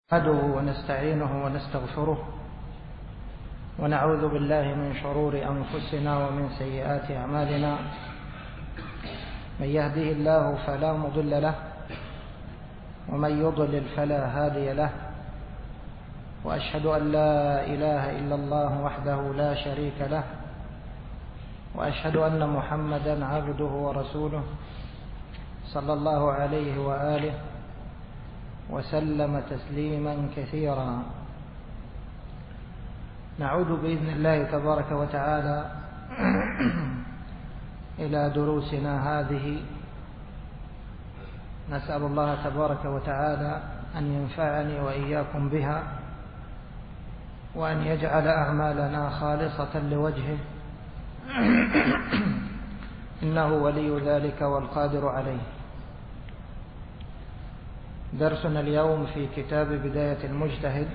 نحمده ونستعينه ونستغفره ونعوذ بالله من شرور أنفسنا ومن سيئات أعمالنا. من يهده الله فلا مضل له ومن يضلل فلا هادي له، وأشهد أن لا إله إلا الله وحده لا شريك له، وأشهد أن محمدا عبده ورسوله صلى الله عليه وآله وسلم تسليما كثيرا. نعود بإذن الله تبارك وتعالى إلى دروسنا هذه. نسأل الله تبارك وتعالى أن ينفعني وإياكم بها، وأن يجعل أعمالنا خالصة لوجهه إنه ولي ذلك والقادر عليه. درسنا اليوم في كتاب بداية المجتهد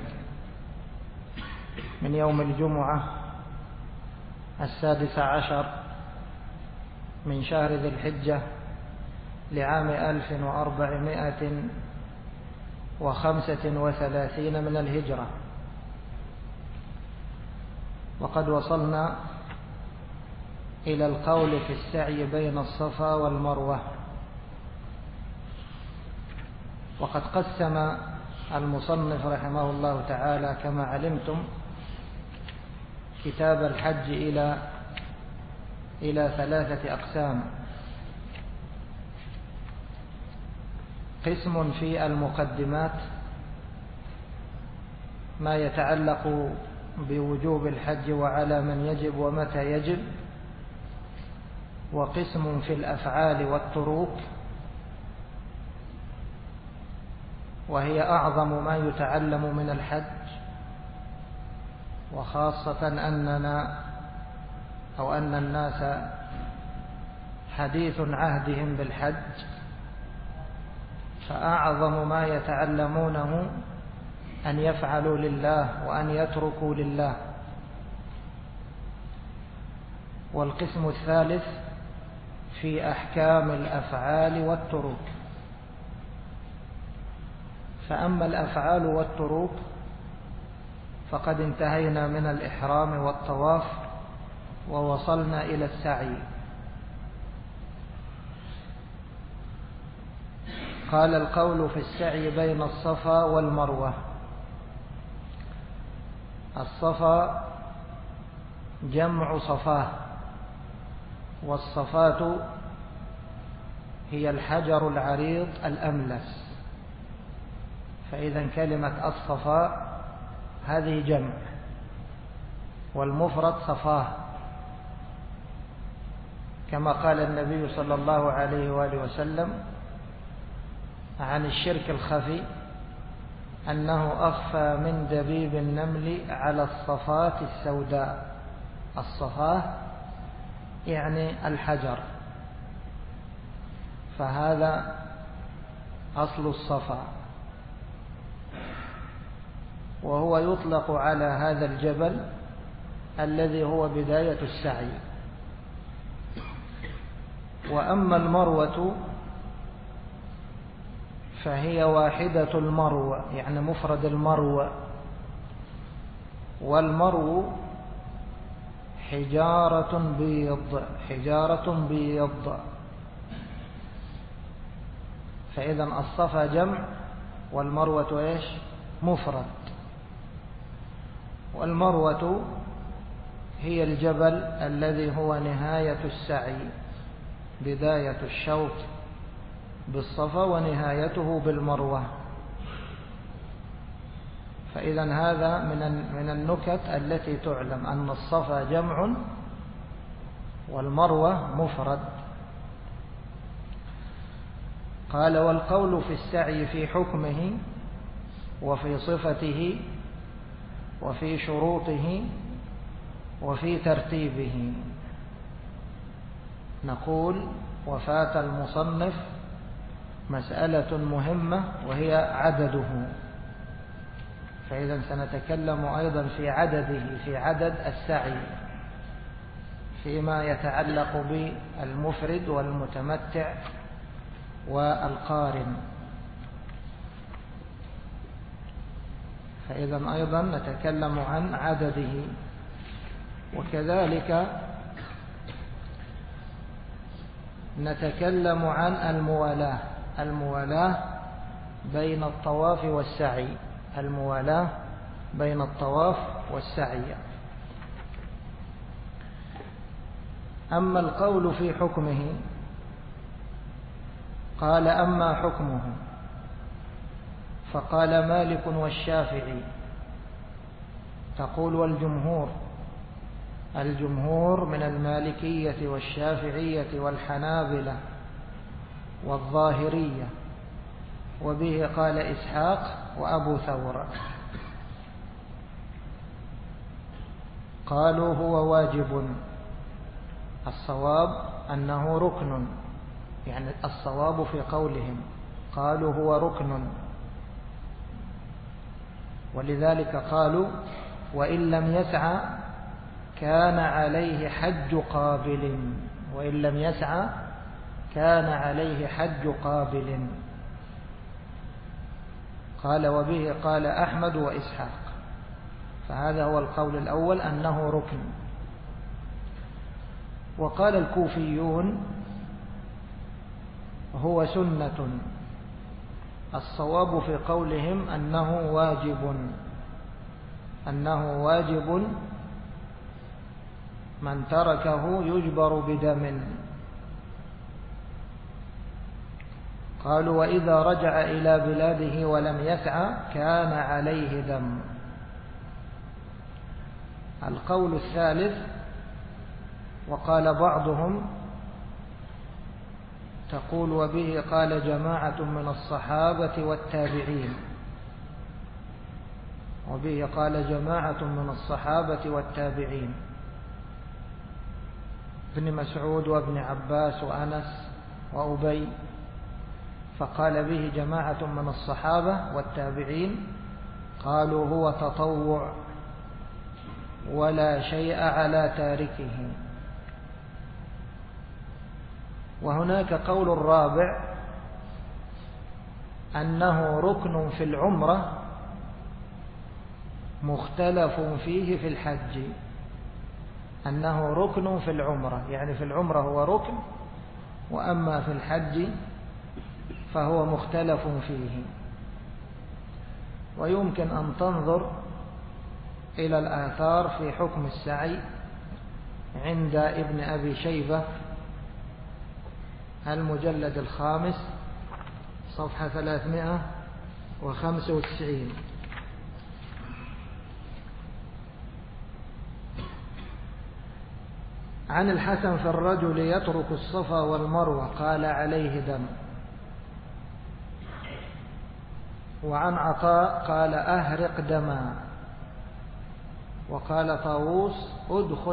من يوم الجمعة 16 من شهر ذي الحجة لعام 1435 من الهجرة، وقد وصلنا إلى القول في السعي بين الصفا والمروة. وقد قسم المصنف رحمه الله تعالى كما علمتم كتاب الحج إلى 3 أقسام. قسم في المقدمات، ما يتعلق بوجوب الحج وعلى من يجب ومتى يجب. وقسم في الأفعال والتروك، وهي أعظم ما يتعلم من الحج، وخاصة أن الناس حديث عهدهم بالحج، فأعظم ما يتعلمونه أن يفعلوا لله وأن يتركوا لله. والقسم الثالث في أحكام الأفعال والتروك. فأما الأفعال والتروك فقد انتهينا من الإحرام والطواف ووصلنا إلى السعي. قال: القول في السعي بين الصفا والمروة. الصفا جمع صفاه، والصفات هي الحجر العريض الأملس. فإذا كلمة الصفاء هذه جمع، والمفرد صفاه، كما قال النبي صلى الله عليه وآله وسلم عن الشرك الخفي أنه أخفى من دبيب النمل على الصفات السوداء. الصفاه يعني الحجر، فهذا أصل الصفا، وهو يطلق على هذا الجبل الذي هو بداية السعي. وأما المروة فهي واحدة المروة، يعني مفرد المروة. والمرو حجارة بيض. فإذا الصفا جمع والمروة إيش؟ مفرد. والمروة هي الجبل الذي هو نهاية السعي، بداية الشوط بالصفا ونهايته بالمروة. فإذا هذا من النكت التي تعلم أن الصفا جمع والمروة مفرد. قال: والقول في السعي في حكمه وفي صفته وفي شروطه وفي ترتيبه. نقول: وفات المصنف مسألة مهمة وهي عدده. فإذا سنتكلم أيضا في عدده، في عدد السعي، فيما يتعلق بالمفرد والمتمتع والقارن. فإذا أيضا نتكلم عن عدده. وكذلك نتكلم عن الموالاة بين الطواف والسعي. الموالاة بين الطواف والسعي. أما القول في حكمه، قال أما حكمه فقال مالك والشافعي، تقول الجمهور من المالكية والشافعية والحنابلة والظاهرية، وبه قال إسحاق وأبو ثور، قالوا هو واجب. الصواب أنه ركن، يعني الصواب في قولهم قالوا هو ركن، ولذلك قالوا وإن لم يسعى كان عليه حج قابل. وإن لم يسعى كان عليه حج قابل. قال وبه قال أحمد وإسحاق. فهذا هو القول الأول أنه ركن. وقال الكوفيون هو سنة. الصواب في قولهم أنه واجب من تركه يجبر بدم. قالوا وإذا رجع إلى بلاده ولم يسعى كان عليه دم. القول الثالث، وقال بعضهم، تقول وبه قال جماعة من الصحابة والتابعين، وبه قال جماعة من الصحابة والتابعين، ابن مسعود وابن عباس وأنس وأبي، فقال به جماعة من الصحابة والتابعين، قالوا هو تطوع ولا شيء على تاركه. وهناك قول الرابع أنه ركن في العمرة مختلف فيه في الحج. أنه ركن في العمرة، يعني في العمرة هو ركن، وأما في الحج فهو مختلف فيه. ويمكن أن تنظر إلى الآثار في حكم السعي عند ابن أبي شيبة المجلد الخامس صفحة 395. عن الحسن في الرجل يترك الصفا والمروة قال عليه دم. وعن عطاء قال أهرق دما. وقال طاووس ادخل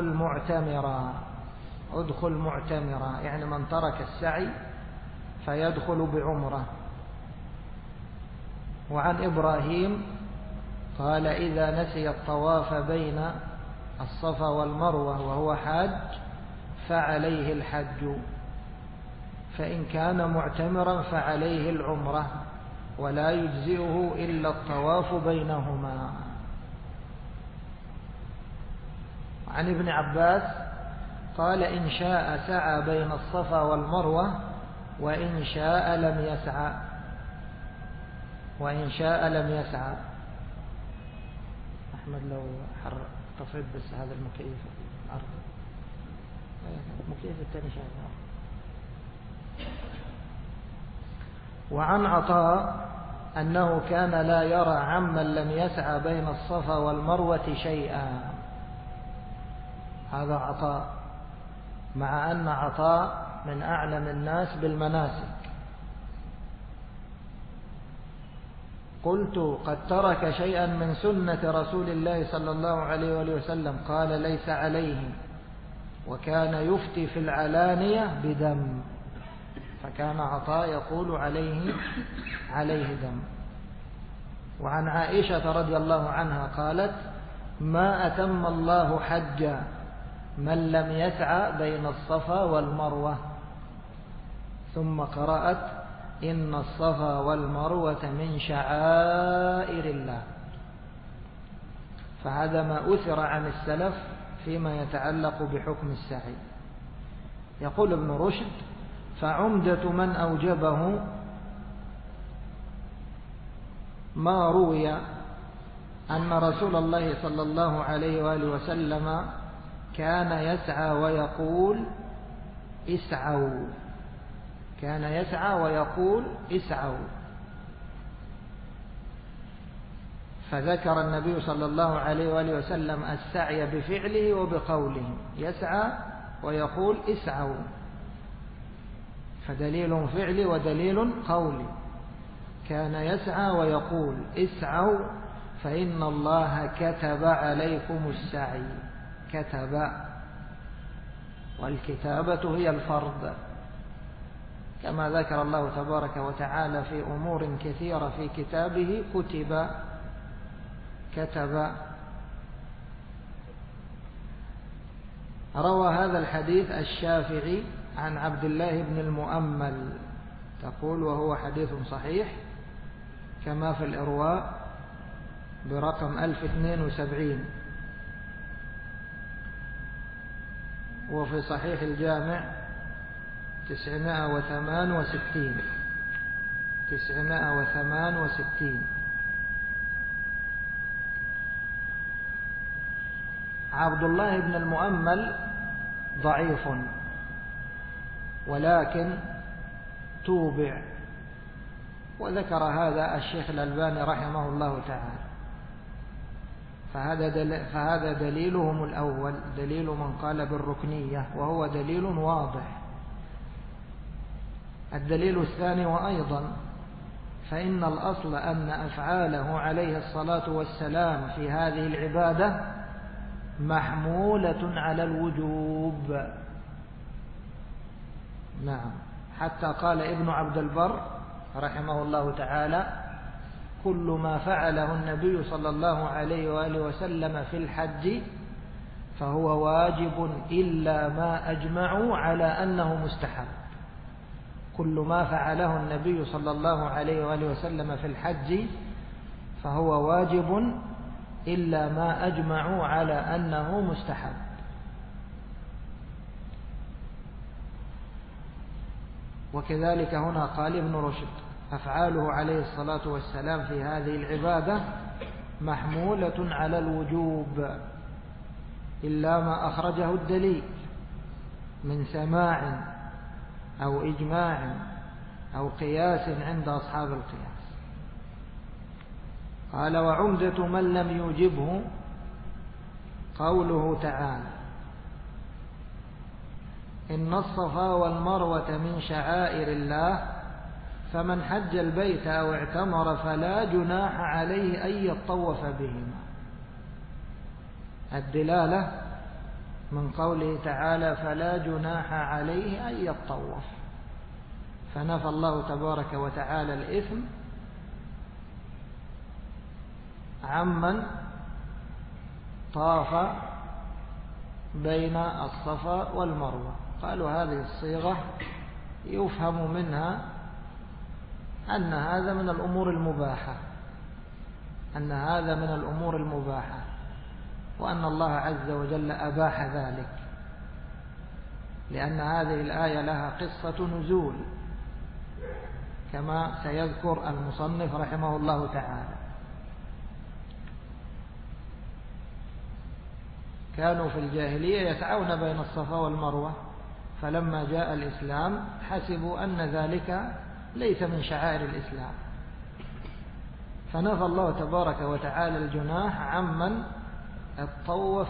معتمرا، يعني من ترك السعي فيدخل بعمره. وعن إبراهيم قال إذا نسي الطواف بين الصفا والمروة وهو حاج فعليه الحج، فإن كان معتمرا فعليه العمرة، ولا يجزئه إلا الطواف بينهما. عن ابن عباس قال إن شاء سعى بين الصفا والمروة وإن شاء لم يسعى. أحمد لو طفيت بس هذا المكيف الأرض، المكيف الثاني شغال. وعن عطاء أنه كان لا يرى عمن لم يسعى بين الصفا والمروة شيئا. هذا عطاء، مع أن عطاء من أعلم الناس بالمناسك. قلت قد ترك شيئا من سنة رسول الله صلى الله عليه وآله وسلم، قال ليس عليه، وكان يفتي في العلانية بدم. فكان عطاء يقول عليه دم. وعن عائشة رضي الله عنها قالت ما أتم الله حجا من لم يسعى بين الصفا والمروة، ثم قرأت إن الصفا والمروة من شعائر الله. فهذا ما أثر عن السلف فيما يتعلق بحكم السعي. يقول ابن رشد: فعمدة من أوجبه ما روي أن رسول الله صلى الله عليه وآله وسلم كان يسعى ويقول اسعوا، كان يسعى ويقول اسعوا. فذكر النبي صلى الله عليه وآله وسلم السعي بفعله وبقوله، يسعى ويقول اسعوا، فدليل فعلي ودليل قولي. كان يسعى ويقول اسعوا فإن الله كتب عليكم السعي. كتب، والكتابة هي الفرض، كما ذكر الله تبارك وتعالى في أمور كثيرة في كتابه كتب. روى هذا الحديث الشافعي عن عبد الله بن المؤمل، تقول وهو حديث صحيح كما في الإرواء برقم 1072، وفي صحيح الجامع 968. عبد الله بن المؤمل ضعيف، ولكن توبع، وذكر هذا الشيخ الألباني رحمه الله تعالى. فهذا دليلهم الأول، دليل من قال بالركنية، وهو دليل واضح. الدليل الثاني: وأيضا فإن الأصل أن أفعاله عليه الصلاة والسلام في هذه العبادة محمولة على الوجوب. نعم، حتى قال ابن عبد البر رحمه الله تعالى: كل ما فعله النبي صلى الله عليه وآله وسلم في الحج فهو واجب إلا ما أجمعوا على أنه مستحب. كل ما فعله النبي صلى الله عليه وآله وسلم في الحج فهو واجب إلا ما أجمعوا على أنه مستحب. وكذلك هنا قال ابن رشد: أفعاله عليه الصلاة والسلام في هذه العبادة محمولة على الوجوب إلا ما أخرجه الدليل من سماع أو إجماع أو قياس عند أصحاب القياس. قال: وعمدة من لم يوجبه قوله تعالى: إن الصفا والمروة من شعائر الله فمن حج البيت أو اعتمر فلا جناح عليه أن يطوف بهما. الدلالة من قوله تعالى فلا جناح عليه أن يطوف، فنفى الله تبارك وتعالى الإثم عمن طاف بين الصفا والمروة. قالوا هذه الصيغة يفهم منها أن هذا من الأمور المباحة، أن هذا من الأمور المباحة، وأن الله عز وجل أباح ذلك، لأن هذه الآية لها قصة نزول كما سيذكر المصنف رحمه الله تعالى. كانوا في الجاهلية يسعون بين الصفا والمروة، فلما جاء الإسلام حسبوا أن ذلك ليس من شعائر الإسلام، فنفى الله تبارك وتعالى الجناح عمن تطوف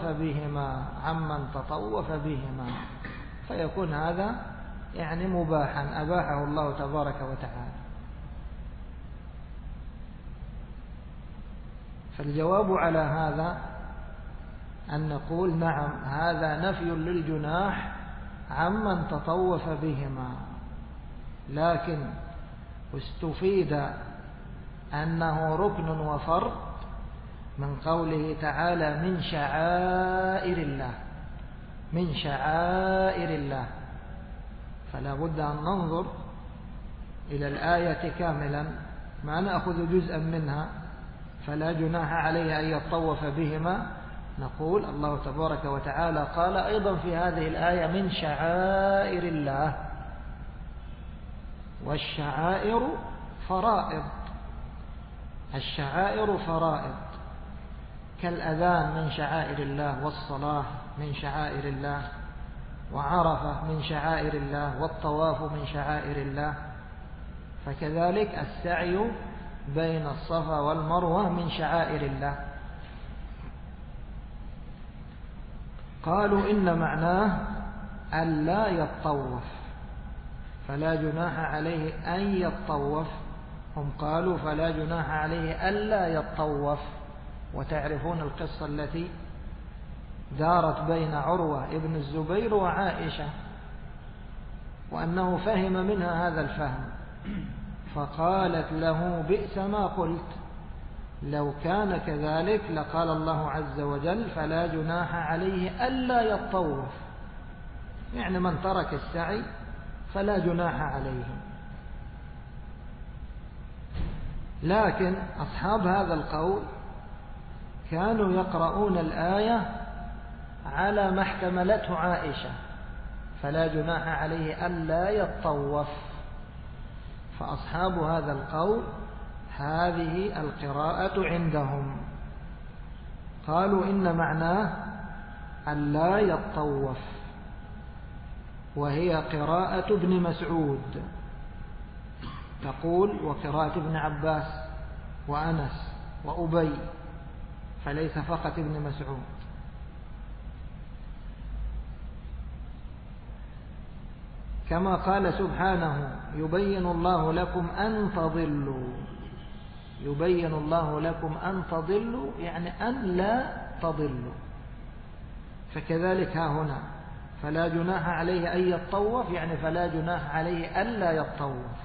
بهما، فيكون هذا يعني مباحا أباحه الله تبارك وتعالى. فالجواب على هذا أن نقول نعم، هذا نفي للجناح عمن تطوف بهما، لكن استفيد أنه ركن وفرض من قوله تعالى من شعائر الله، من شعائر الله. فلا بد أن ننظر إلى الآية كاملا، ما نأخذ جزءا منها فلا جناح عليه أن يطوف بهما. نقول الله تبارك وتعالى قال أيضا في هذه الآية من شعائر الله، والشعائر فرائض. الشعائر فرائض، كالأذان من شعائر الله، والصلاة من شعائر الله، وعرفة من شعائر الله، والطواف من شعائر الله. فكذلك السعي بين الصفا والمروة من شعائر الله. قالوا إن معناه ألا يطوف، فلا جناح عليه أن يطوف. هم قالوا فلا جناح عليه ألا يطوف. وتعرفون القصة التي دارت بين عروة ابن الزبير وعائشة، وأنه فهم منها هذا الفهم، فقالت له بئس ما قلت، لو كان كذلك لقال الله عز وجل فلا جناح عليه ألا يطوف، يعني من ترك السعي فلا جناح عليه. لكن أصحاب هذا القول كانوا يقرؤون الآية على ما احتملته عائشة، فلا جناح عليه ألا يطوف. فأصحاب هذا القول هذه القراءة عندهم، قالوا إن معناه ألا يطوف، وهي قراءة ابن مسعود تقول، وقراءة ابن عباس وأنس وأبي، فليس فقط ابن مسعود. كما قال سبحانه يبين الله لكم أن تضلوا، يبين الله لكم أن تضلوا يعني أن لا تضلوا. فكذلك ها هنا فلا جناح عليه أن يطوف، يعني فلا جناح عليه ألا يطوف.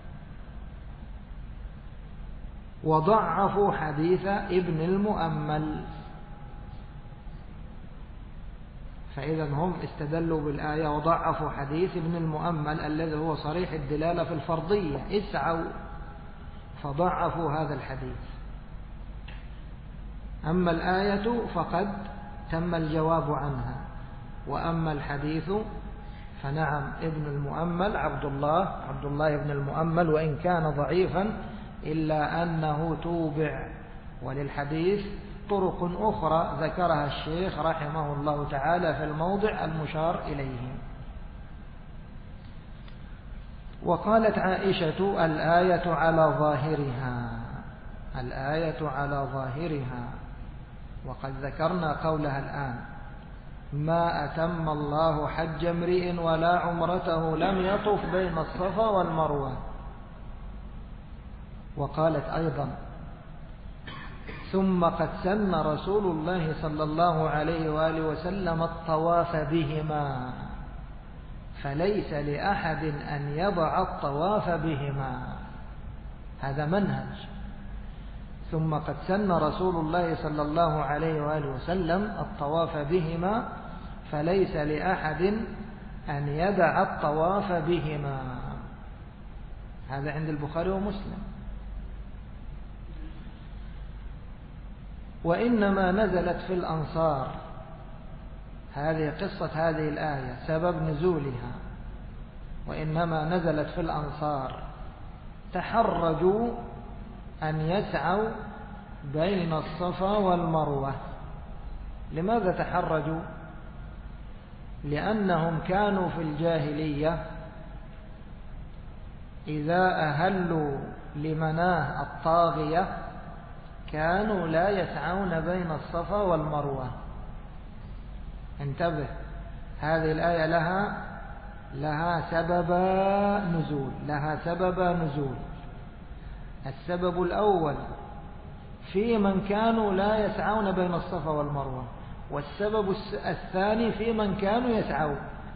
وضعفوا حديث ابن المؤمل، فإذا هم استدلوا بالآية وضعفوا حديث ابن المؤمل الذي هو صريح الدلالة في الفرضية، اسعوا، فضعفوا هذا الحديث. أما الآية فقد تم الجواب عنها، وأما الحديث فنعم ابن المؤمل عبد الله ابن المؤمل، وإن كان ضعيفا إلا أنه توبع، وللحديث طرق أخرى ذكرها الشيخ رحمه الله تعالى في الموضع المشار إليه. وقالت عائشة الآية على ظاهرها، الآية على ظاهرها، وقد ذكرنا قولها الآن ما أتم الله حج امرئ ولا عمرته لم يطف بين الصفا والمروة. وقالت أيضا ثم قد سن رسول الله صلى الله عليه وآله وسلم الطواف بهما، فليس لأحد أن يضع الطواف بهما. هذا منهج. ثم قد سن رسول الله صلى الله عليه وآله وسلم الطواف بهما، فليس لأحد أن يدع الطواف بهما. هذا عند البخاري ومسلم. وإنما نزلت في الأنصار، هذه قصة هذه الآية سبب نزولها، وإنما نزلت في الأنصار تحرجوا أن يسعوا بين الصفا والمروة. لماذا تحرجوا؟ لأنهم كانوا في الجاهلية إذا أهلوا لمناه الطاغية كانوا لا يسعون بين الصفا والمروة. انتبه، هذه الآية لها سبب نزول. السبب الأول في من كانوا لا يسعون بين الصفا والمروة، والسبب الثاني في من كانوا يسعون.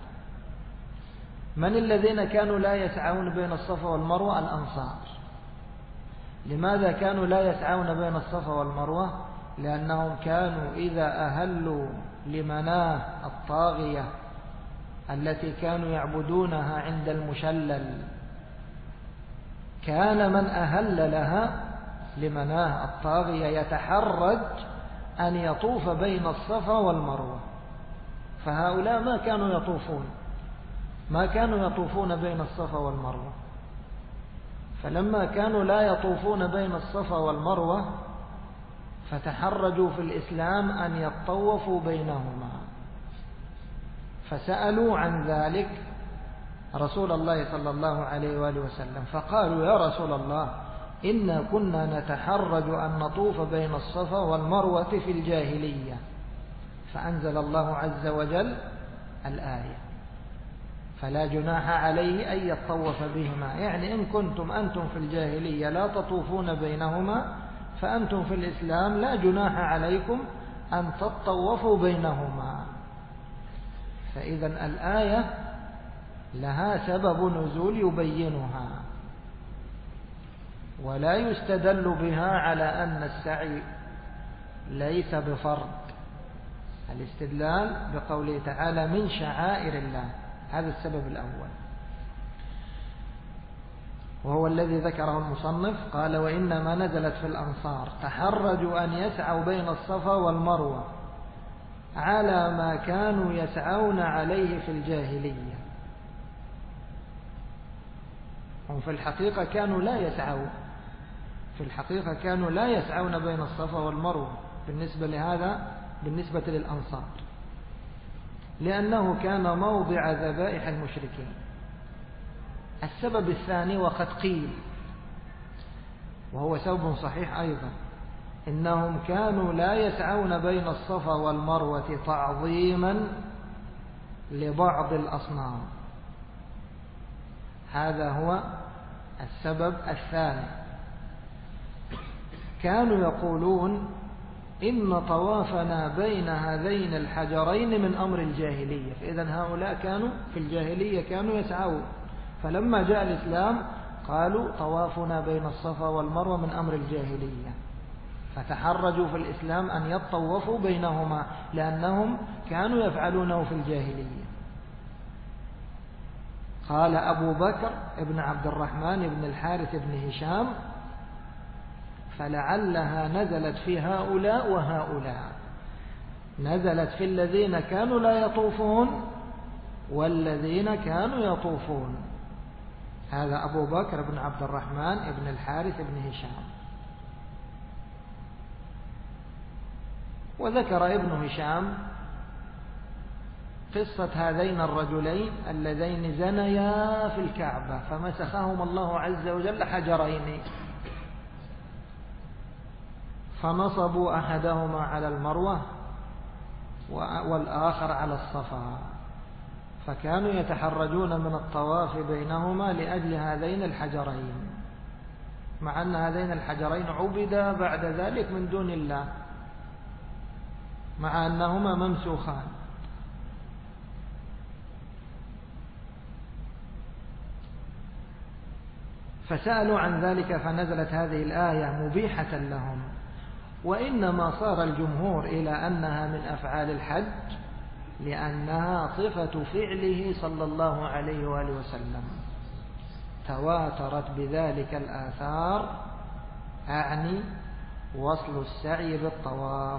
من الذين كانوا لا يسعون بين الصفا والمروة؟ الأنصار. لماذا كانوا لا يسعون بين الصفا والمروة؟ لأنهم كانوا إذا أهلوا لمناه الطاغية التي كانوا يعبدونها عند المشلل، كان من أهل لها لمناه الطاغية يتحرج أن يطوف بين الصفا والمروة، فهؤلاء ما كانوا يطوفون بين الصفا والمروة، فلما كانوا لا يطوفون بين الصفا والمروة فتحرجوا في الإسلام أن يطوفوا بينهما، فسألوا عن ذلك رسول الله صلى الله عليه وآله وسلم، فقالوا يا رسول الله إنا كنا نتحرج أن نطوف بين الصفا والمروة في الجاهلية، فأنزل الله عز وجل الآية فلا جناح عليه أن يطوف بهما، يعني إن كنتم أنتم في الجاهلية لا تطوفون بينهما فأنتم في الإسلام لا جناح عليكم أن تطوفوا بينهما. فإذا الآية لها سبب نزول يبينها، ولا يستدل بها على أن السعي ليس بفرض، الاستدلال بقوله تعالى من شعائر الله، هذا السبب الأول، وهو الذي ذكره المصنف. قال وإنما نزلت في الأنصار تحرجوا أن يسعوا بين الصفا والمروة على ما كانوا يسعون عليه في الجاهلية. هم في الحقيقة كانوا لا يسعون بين الصفا والمروة بالنسبة للأنصار، لأنه كان موضع ذبائح المشركين. السبب الثاني وقد قيل، وهو سبب صحيح أيضا، إنهم كانوا لا يسعون بين الصفا والمروة تعظيما لبعض الأصنام، هذا هو السبب الثاني. كانوا يقولون إن طوافنا بين هذين الحجرين من أمر الجاهلية، فإذا هؤلاء كانوا في الجاهلية كانوا يسعون، فلما جاء الإسلام قالوا طوافنا بين الصفا والمروة من أمر الجاهلية، فتحرجوا في الإسلام أن يطوفوا بينهما لأنهم كانوا يفعلونه في الجاهلية. قال أبو بكر ابن عبد الرحمن بن الحارث بن هشام فلعلها نزلت في هؤلاء وهؤلاء، نزلت في الذين كانوا لا يطوفون والذين كانوا يطوفون. هذا أبو بكر بن عبد الرحمن بن الحارث بن هشام. وذكر ابن هشام قصة هذين الرجلين اللذين زنيا في الكعبة فمسخهم الله عز وجل حجرين، فنصبوا أحدهما على المروة والآخر على الصفا، فكانوا يتحرجون من الطواف بينهما لأجل هذين الحجرين، مع أن هذين الحجرين عبدا بعد ذلك من دون الله، مع أنهما ممسوخان. فسألوا عن ذلك فنزلت هذه الآية مبيحة لهم. وإنما صار الجمهور إلى أنها من أفعال الحج لأنها صفة فعله صلى الله عليه وآله وسلم، تواترت بذلك الآثار، أعني وصل السعي بالطواف.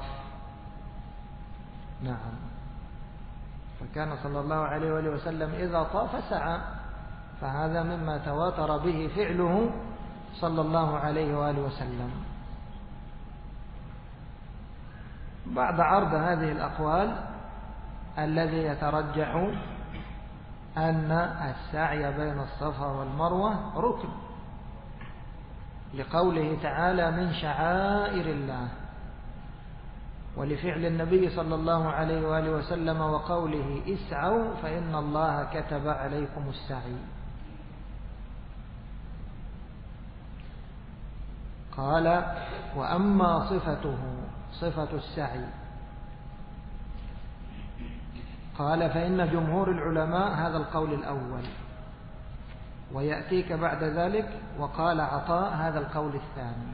نعم، فكان صلى الله عليه وآله وسلم إذا طاف سعى، فهذا مما تواتر به فعله صلى الله عليه وآله وسلم. بعد عرض هذه الأقوال الذي يترجح أن السعي بين الصفا والمروة ركن، لقوله تعالى من شعائر الله، ولفعل النبي صلى الله عليه وآله وسلم وقوله اسعوا فإن الله كتب عليكم السعي. قال وأما صفته صفة السعي، قال فإن جمهور العلماء هذا القول الأول، ويأتيك بعد ذلك وقال عطاء هذا القول الثاني.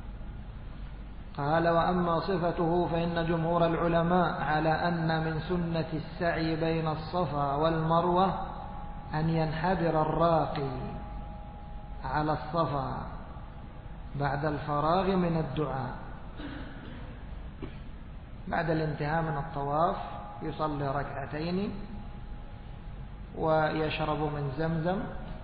قال وأما صفته فإن جمهور العلماء على أن من سنة السعي بين الصفا والمروة أن ينحدر الراقي على الصفا بعد الفراغ من الدعاء. بعد الانتهاء من الطواف يصلي ركعتين ويشرب من زمزم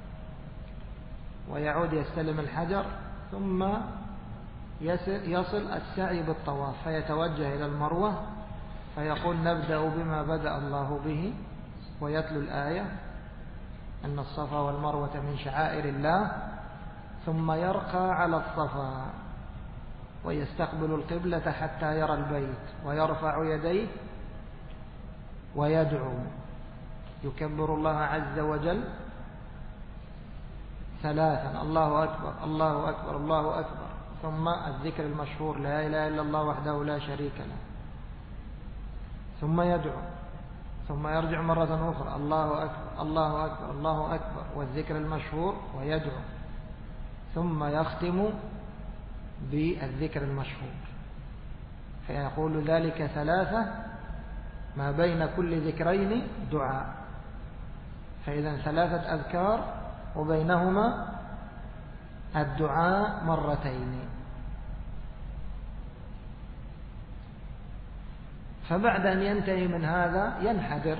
ويعود يستلم الحجر، ثم يصل السعي بالطواف فيتوجه إلى المروة فيقول نبدأ بما بدأ الله به، ويتلو الآية أن الصفا والمروة من شعائر الله، ثم يرقى على الصفا ويستقبل القبلة حتى يرى البيت ويرفع يديه ويدعو، يكبر الله عز وجل ثلاثا: الله أكبر الله أكبر الله أكبر، ثم الذكر المشهور لا إله إلا الله وحده لا شريك له، ثم يدعو، ثم يرجع مرة أخرى الله أكبر الله أكبر الله أكبر والذكر المشهور ويدعو، ثم يختم بالذكر المشهور، فيقول ذلك ثلاثة ما بين كل ذكرين دعاء، فإذا ثلاثة أذكار وبينهما الدعاء مرتين. فبعد أن ينتهي من هذا ينحدر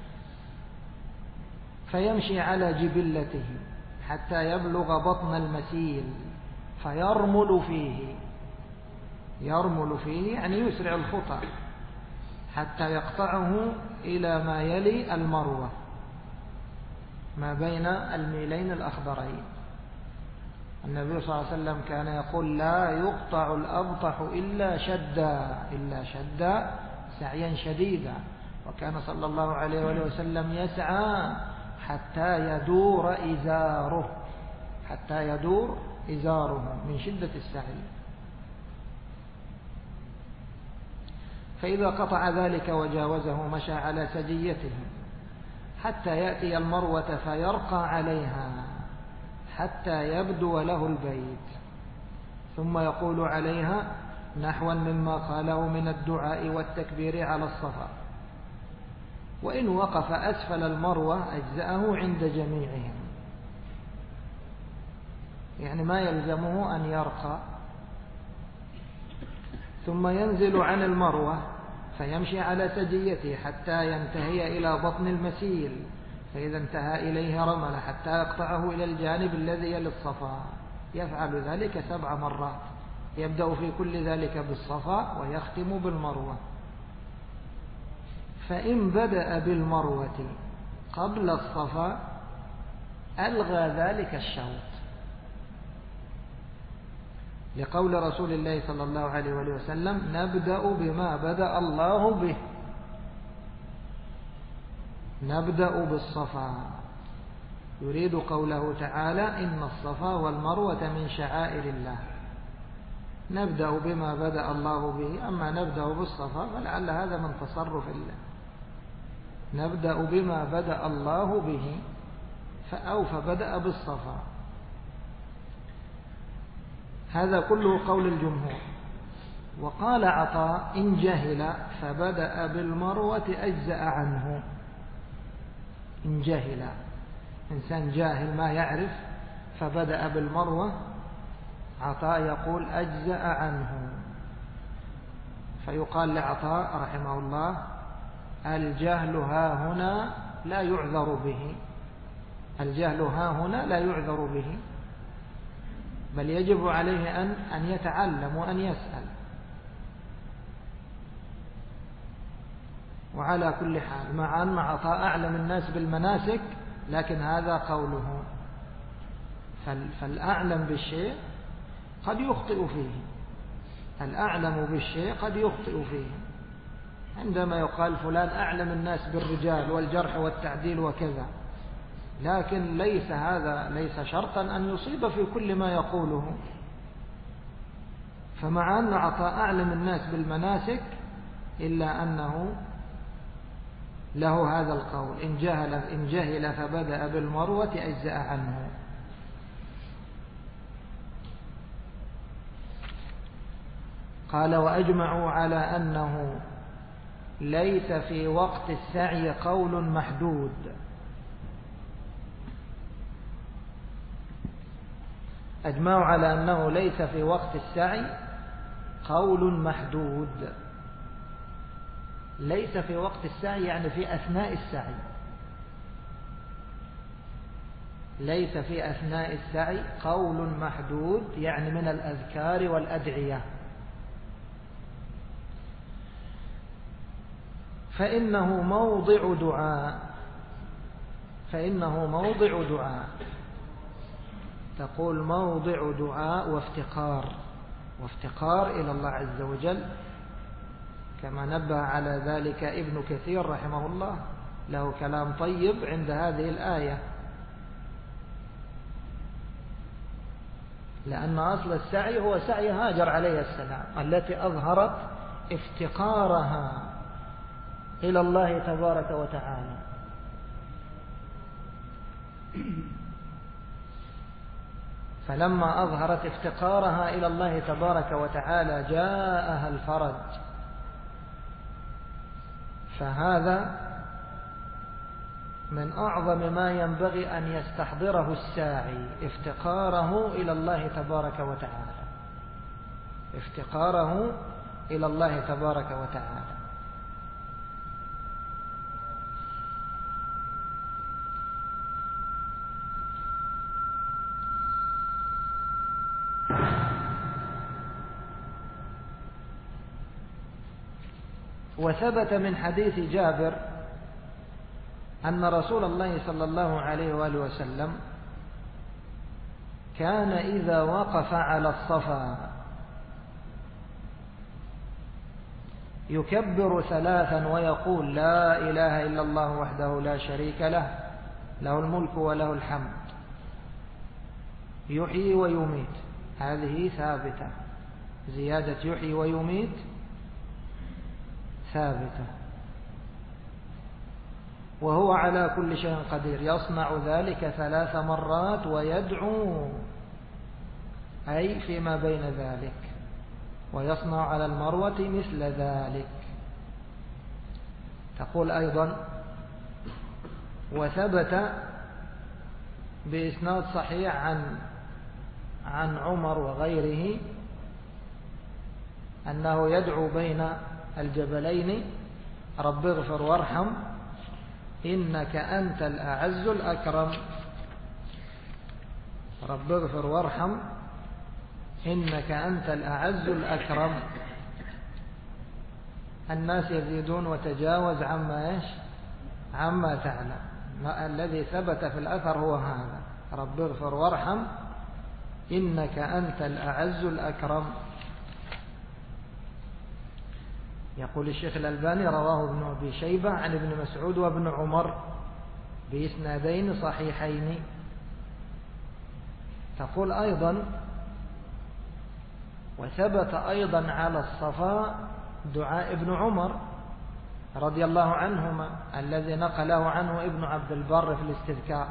فيمشي على جبلته حتى يبلغ بطن المسيل فيرمل فيه. يرمل فيه يعني يسرع الخطى حتى يقطعه إلى ما يلي المروة ما بين الميلين الأخضرين. النبي صلى الله عليه وسلم كان يقول لا يقطع الأبطح إلا شدا سعيا شديدا، وكان صلى الله عليه وآله وسلم يسعى حتى يدور إزاره من شدة السعي. فإذا قطع ذلك وجاوزه مشى على سجيته حتى يأتي المروة فيرقى عليها حتى يبدو له البيت، ثم يقول عليها نحوا مما قاله من الدعاء والتكبير على الصفا. وإن وقف أسفل المروة أجزأه عند جميعهم، يعني ما يلزمه أن يرقى. ثم ينزل عن المروة فيمشي على سجيته حتى ينتهي إلى بطن المسيل، فإذا انتهى إليه رمل حتى يقطعه إلى الجانب الذي يلي الصفا. يفعل ذلك 7 مرات، يبدأ في كل ذلك بالصفا ويختم بالمروة. فإن بدأ بالمروة قبل الصفا ألغى ذلك الشوط، لقول رسول الله صلى الله عليه وسلم نبدأ بما بدأ الله به، نبدأ بالصفا، يريد قوله تعالى إن الصفا والمروة من شعائر الله، نبدأ بما بدأ الله به. أما نبدأ بالصفا فلعل هذا من تصرف الله، نبدأ بما بدأ الله به فبدأ بالصفا. هذا كله قول الجمهور. وقال عطاء إن جهل فبدأ بالمروة أجزأ عنه. إن جهل، إنسان جاهل ما يعرف فبدأ بالمروة، عطاء يقول أجزأ عنه. فيقال لعطاء رحمه الله الجهل ها هنا لا يعذر به، الجهل ها هنا لا يعذر به، بل يجب عليه أن يتعلم وأن يسأل. وعلى كل حال مع أن عطاء أعلم الناس بالمناسك، لكن هذا قوله، فالأعلم بالشيء قد يخطئ فيه، الأعلم بالشيء قد يخطئ فيه. عندما يقال فلان أعلم الناس بالرجال والجرح والتعديل وكذا، لكن ليس شرطا أن يصيب في كل ما يقوله. فمع أن عطاء أعلم الناس بالمناسك إلا أنه له هذا القول إن جهل فبدأ بالمروة أجزأ عنه. قال وأجمعوا على أنه ليس في وقت السعي قول محدود، أجمعوا على أنه ليس في وقت السعي قول محدود. ليس في وقت السعي يعني في أثناء السعي، ليس في أثناء السعي قول محدود يعني من الأذكار والأدعية، فإنه موضع دعاء، فإنه موضع دعاء. تقول موضع دعاء وافتقار، وافتقار إلى الله عز وجل، كما نبه على ذلك ابن كثير رحمه الله، له كلام طيب عند هذه الآية. لأن أصل السعي هو سعي هاجر عليه السلام التي أظهرت افتقارها إلى الله تبارك وتعالى. فلما أظهرت افتقارها إلى الله تبارك وتعالى جاءها الفرج. فهذا من أعظم ما ينبغي أن يستحضره الساعي، افتقاره إلى الله تبارك وتعالى، افتقاره إلى الله تبارك وتعالى. وثبت من حديث جابر أن رسول الله صلى الله عليه وآله وسلم كان إذا وقف على الصفا يكبر 3 ويقول لا إله إلا الله وحده لا شريك له، له الملك وله الحمد، يحيي ويميت. هذه ثابتة، زيادة يحيي ويميت ثابتة. وهو على كل شيء قدير، يصنع ذلك 3 مرات ويدعو، أي فيما بين ذلك، ويصنع على المروة مثل ذلك. تقول أيضا وثبت بإسناد صحيح عن عمر وغيره أنه يدعو بين الجبلين رب اغفر وارحم إنك أنت الأعز الأكرم، رب اغفر وارحم إنك أنت الأعز الأكرم. الناس يزيدون وتجاوز عما تعلم. الذي ثبت في الأثر هو هذا، رب اغفر وارحم إنك أنت الأعز الأكرم. يقول الشيخ الألباني رواه ابن أبي شيبة عن ابن مسعود وابن عمر بإسنادين صحيحين. تقول أيضا وثبت أيضا على الصفا دعاء ابن عمر رضي الله عنهما الذي نقله عنه ابن عبد البر في الاستذكار: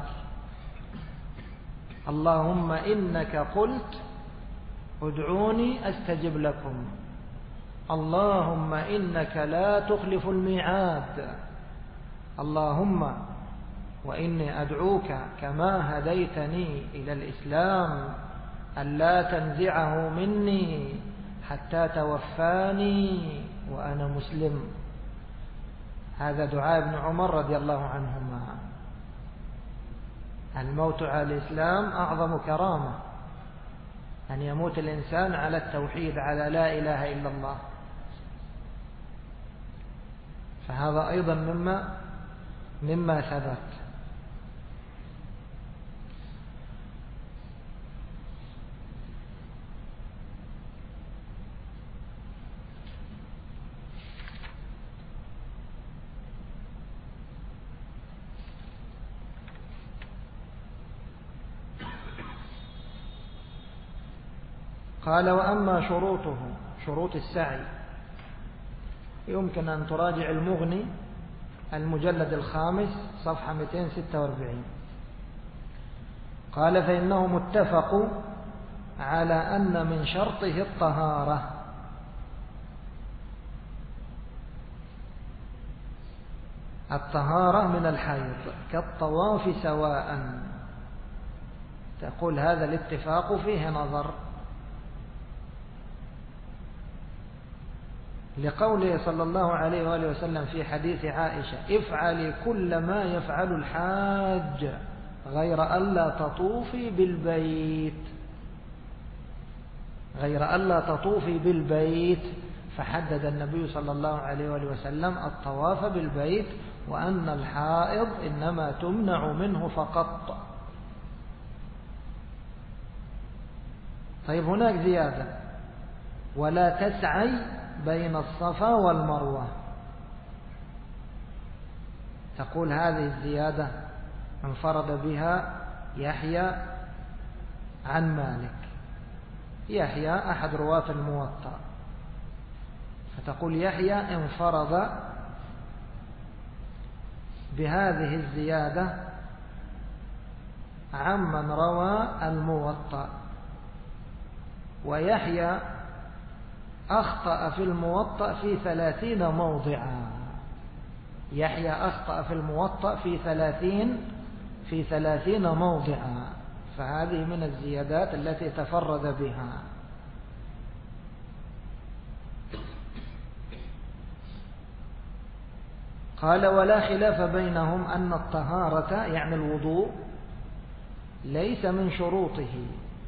اللهم إنك قلت ادعوني أستجب لكم، اللهم إنك لا تخلف الميعاد، اللهم وإني أدعوك كما هديتني إلى الإسلام ألا تنزعه مني حتى توفاني وأنا مسلم. هذا دعاء ابن عمر رضي الله عنهما. الموت على الإسلام أعظم كرامة، أن يموت الإنسان على التوحيد، على لا إله إلا الله. فهذا أيضا مما ثبت. قال وأما شروطه، شروط السعي، يمكن أن تراجع المغني المجلد 5 صفحة 246. قال فإنه متفق على أن من شرطه الطهارة، الطهارة من الحيض كالطواف سواء. تقول هذا الاتفاق فيه نظر، لقوله صلى الله عليه وآله وسلم في حديث عائشة: افعلي كل ما يفعل الحاج غير ألا تطوفي بالبيت، غير ألا تطوفي بالبيت. فحدد النبي صلى الله عليه وآله وسلم الطواف بالبيت، وأن الحائض إنما تمنع منه فقط. طيب هناك زيادة: ولا تسعي بين الصفا والمروة. تقول هذه الزيادة انفرد بها يحيى عن مالك. يحيى أحد رواة الموطأ، فتقول يحيى انفرد بهذه الزيادة عمن روى الموطأ، ويحيى أخطأ في الموطأ في 30 موضعا. يحيى أخطأ في الموطأ في 30 موضعا، فهذه من الزيادات التي تفرد بها. قال: ولا خلاف بينهم أن الطهارة يعني الوضوء ليس من شروطه.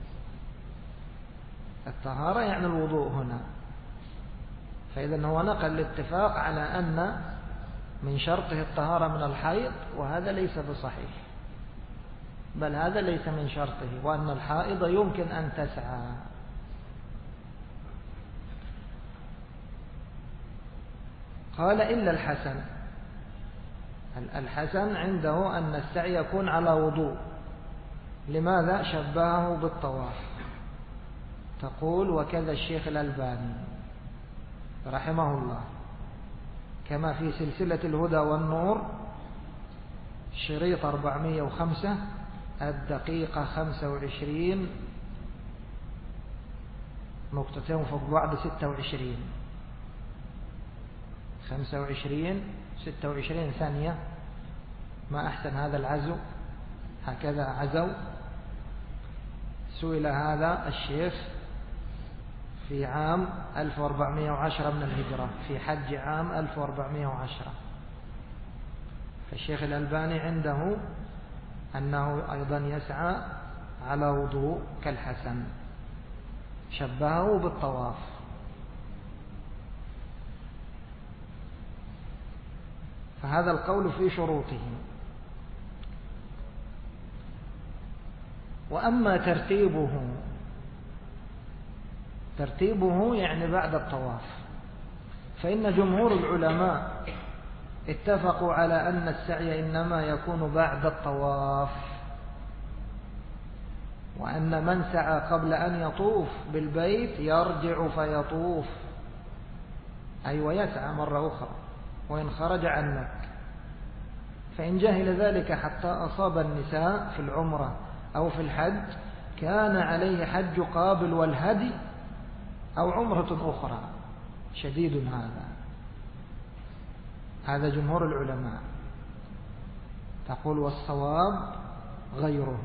الطهارة يعني الوضوء هنا، فإذا هو نقل الاتفاق على أن من شرطه الطهارة من الحيض، وهذا ليس بصحيح، بل هذا ليس من شرطه، وأن الحائض يمكن أن تسعى. قال: إلا الحسن. الحسن عنده أن السعي يكون على وضوء. لماذا؟ شبهه بالطواف. تقول: وكذا الشيخ الألباني رحمه الله، كما في سلسلة الهدى والنور شريط 405 الدقيقة 25 نقطتين فوق بعض 26 26 ثانية. ما أحسن هذا العزو، هكذا عزو. سئل هذا الشيخ في عام 1410 من الهجرة، في حج عام 1410. فالشيخ الألباني عنده أنه أيضا يسعى على وضوء كالحسن، شبهه بالطواف. فهذا القول في شروطه. وأما ترتيبه يعني بعد الطواف، فإن جمهور العلماء اتفقوا على أن السعي إنما يكون بعد الطواف، وأن من سعى قبل أن يطوف بالبيت يرجع فيطوف، أي ويسعى مرة أخرى وإن خرج عن مكة. فإن جهل ذلك حتى أصاب النساء في العمرة أو في الحج كان عليه حج قابل والهدي أو عمرة أخرى. شديد هذا جمهور العلماء. تقول: والصواب غيره.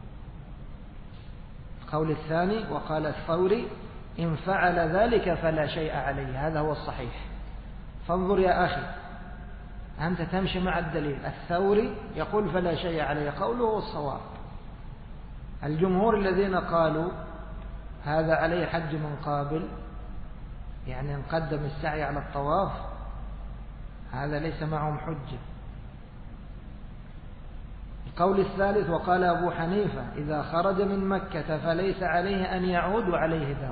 القول الثاني: وقال الثوري: إن فعل ذلك فلا شيء عليه. هذا هو الصحيح. فانظر يا أخي، أنت تمشي مع الدليل. الثوري يقول فلا شيء عليه، قوله الصواب. الجمهور الذين قالوا هذا عليه حج من قابل، يعني نقدم السعي على الطواف، هذا ليس معهم حجة. القول الثالث: وقال أبو حنيفة: إذا خرج من مكة فليس عليه أن يعود وعليه دم.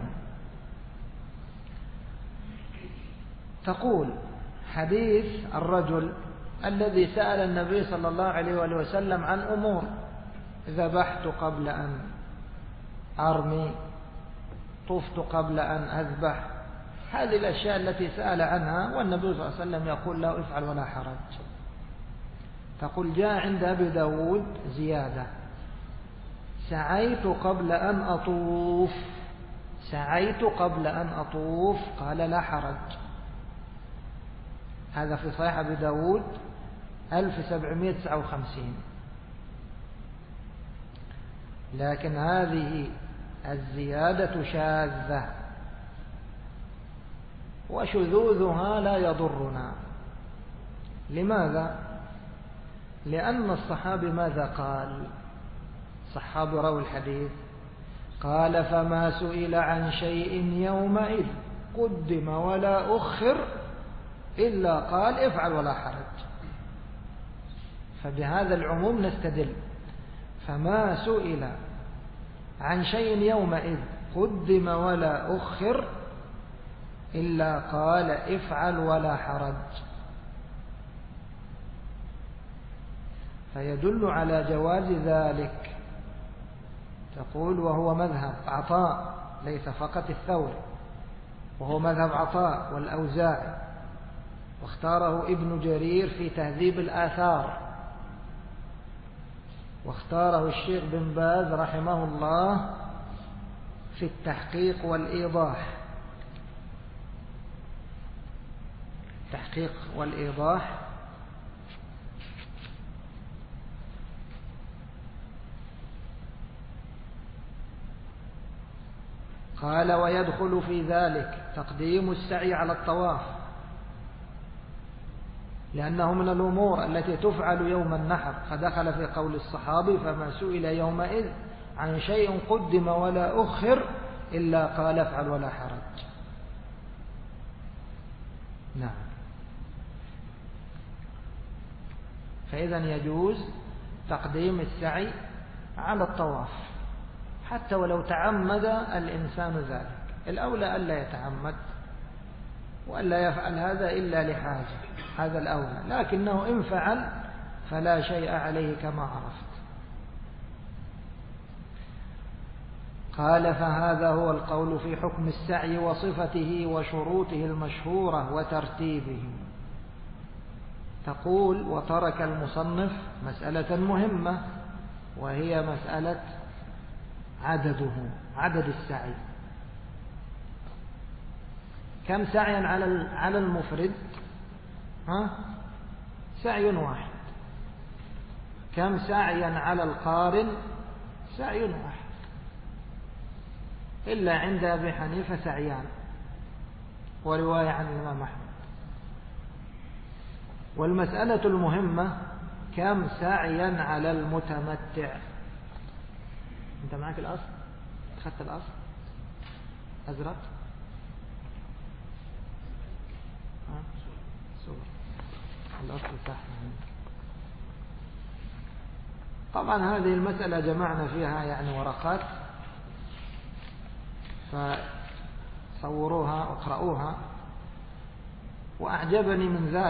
تقول: حديث الرجل الذي سأل النبي صلى الله عليه وآله وسلم عن أمور: ذبحت قبل أن أرمي، طفت قبل أن أذبح، هذه الأشياء التي سأل عنها، والنبي صلى الله عليه وسلم يقول له افعل ولا حرج. تقول: جاء عند أبي داود زيادة: سعيت قبل أن أطوف. سعيت قبل أن أطوف، قال لا حرج. هذا في صحيح أبي داود 1759. لكن هذه الزيادة شاذة وشذوذها لا يضرنا. لماذا؟ لأن الصحابي ماذا قال؟ الصحابي روى الحديث قال فما سئل عن شيء يومئذ قدم ولا أخر إلا قال افعل ولا حرج. فبهذا العموم نستدل. فما سئل عن شيء يومئذ قدم ولا أخر إلا قال افعل ولا حرج، فيدل على جواز ذلك. تقول وهو مذهب عطاء ليس فقط الثوري، وهو مذهب عطاء والأوزاعي، واختاره ابن جرير في تهذيب الآثار، واختاره الشيخ بن باز رحمه الله في التحقيق والإيضاح. التحقيق والإيضاح قال ويدخل في ذلك تقديم السعي على الطواف، لأنه من الأمور التي تفعل يوم النحر، فدخل في قول الصحابي فما سئل يومئذ عن شيء قدم ولا أخر إلا قال افعل ولا حرج. نعم. فإذا يجوز تقديم السعي على الطواف حتى ولو تعمد الإنسان ذلك. الأولى ألا يتعمد وألا يفعل هذا إلا لحاجة، هذا الأولى، لكنه إن فعل فلا شيء عليه كما عرفت. قال فهذا هو القول في حكم السعي وصفته وشروطه المشهورة وترتيبه. تقول وترك المصنف مسألة مهمة، وهي مسألة عدد السعي. كم سعيا على المفرد؟ سعي واحد. كم سعيا على القارن؟ سعي واحد، إلا عند أبي حنيفة سعيان، ورواية عن الإمام أحمد. والمسألة المهمة كم سعيا على المتمتع؟ أنت معك الأصل؟ أخذت الأصل؟ أزرق؟ الأصل صح. طبعا هذه المسألة جمعنا فيها يعني ورقات، فصوروها واقرأوها. وأعجبني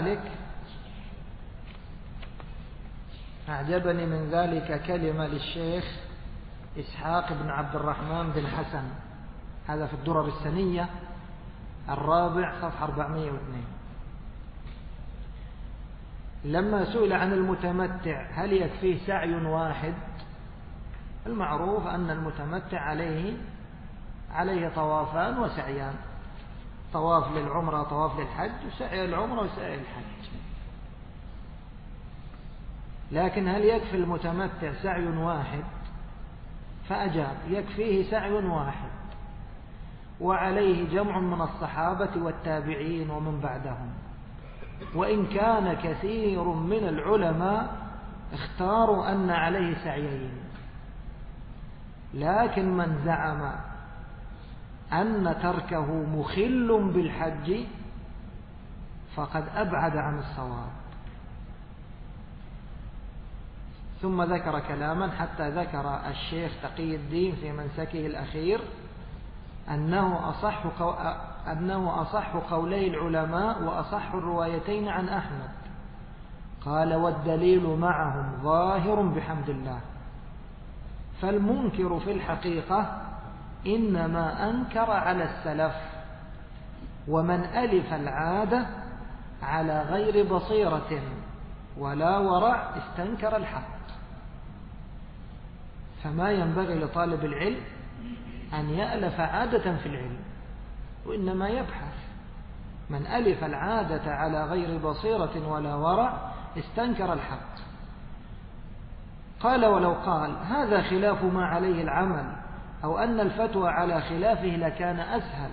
من ذلك كلمة للشيخ إسحاق بن عبد الرحمن بن حسن، هذا في الدرر السنية الرابع صفحة 402. لما سئل عن المتمتع هل يكفيه سعي واحد؟ المعروف أن المتمتع عليه طوافان وسعيان، طواف للعمرة طواف للحج، وسعي العمرة وسعي الحج. لكن هل يكفي المتمتع سعي واحد؟ فأجاب يكفيه سعي واحد، وعليه جمع من الصحابة والتابعين ومن بعدهم، وإن كان كثير من العلماء اختاروا أن عليه سعيين. لكن من زعم أن تركه مخل بالحج فقد أبعد عن الصواب. ثم ذكر كلاما حتى ذكر الشيخ تقي الدين في منسكه الأخير أنه أصح قولي العلماء وأصح الروايتين عن أحمد. قال والدليل معهم ظاهر بحمد الله، فالمنكر في الحقيقة إنما أنكر على السلف، ومن ألف العادة على غير بصيرة ولا ورع استنكر الحق. فما ينبغي لطالب العلم أن يألف عادة في العلم، وإنما يبحث. من ألف العادة على غير بصيرة ولا ورع استنكر الحق. قال ولو قال هذا خلاف ما عليه العمل أو أن الفتوى على خلافه لكان أسهل.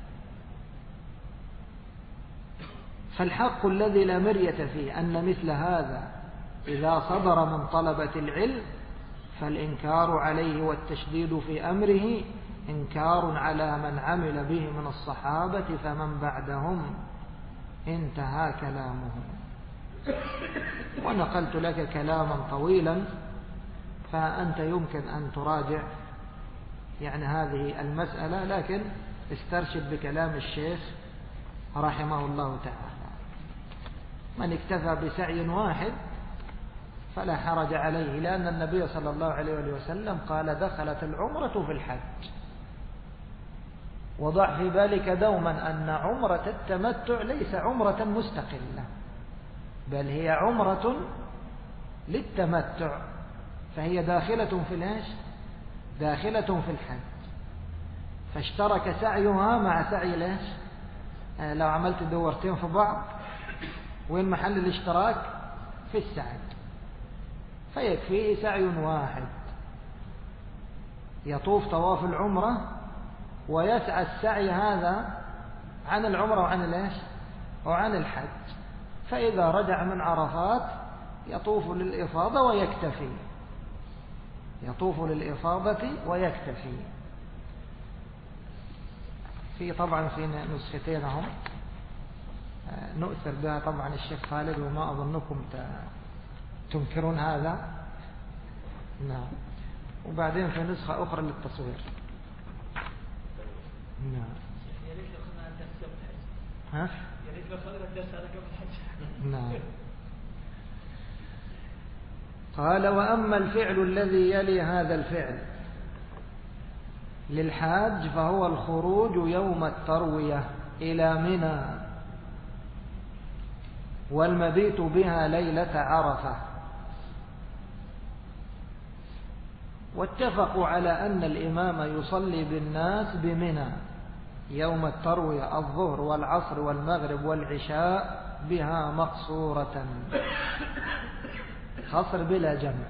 فالحق الذي لا مرية فيه أن مثل هذا إذا صدر من طلبة العلم فالإنكار عليه والتشديد في أمره إنكار على من عمل به من الصحابة فمن بعدهم. انتهى كلامه. ونقلت لك كلاما طويلا فأنت يمكن أن تراجع يعني هذه المسألة، لكن استرشد بكلام الشيخ رحمه الله تعالى. من اكتفى بسعي واحد فلا حرج عليه، لأن النبي صلى الله عليه وسلم قال دخلت العمرة في الحج. وضع في بالك دوما أن عمرة التمتع ليس عمرة مستقلة، بل هي عمرة للتمتع، فهي داخلة في الإيش؟ داخلة في الحج. فاشترك سعيها مع سعي الإيش؟ لو عملت دورتين في بعض وين محل الاشتراك؟ في السعي. فيكفيه سعي واحد يطوف طواف العمرة ويسعى السعي هذا عن العمرة وعن الإيش؟ وعن الحج. فإذا رجع من عرفات يطوف للإفاضة ويكتفي، يطوف للإفاضة ويكتفي. في طبعا في نسختين هم نؤثر بها طبعا الشيخ خالد، وما أظنكم تنكرون هذا. نعم. وبعدين في نسخة أخرى للتصوير. نعم. يا ريت لو خذنا الدرس قبل الحج. ها؟ يا ريت لو خذنا الدرس هذا قبل الحج. نعم. قال وأما الفعل الذي يلي هذا الفعل للحاج فهو الخروج يوم التروية إلى منى والمبيت بها ليلة عرفة. واتفقوا على أن الإمام يصلي بالناس بمنى يوم التروية الظهر والعصر والمغرب والعشاء بها مقصورة، حصر بلا جمع.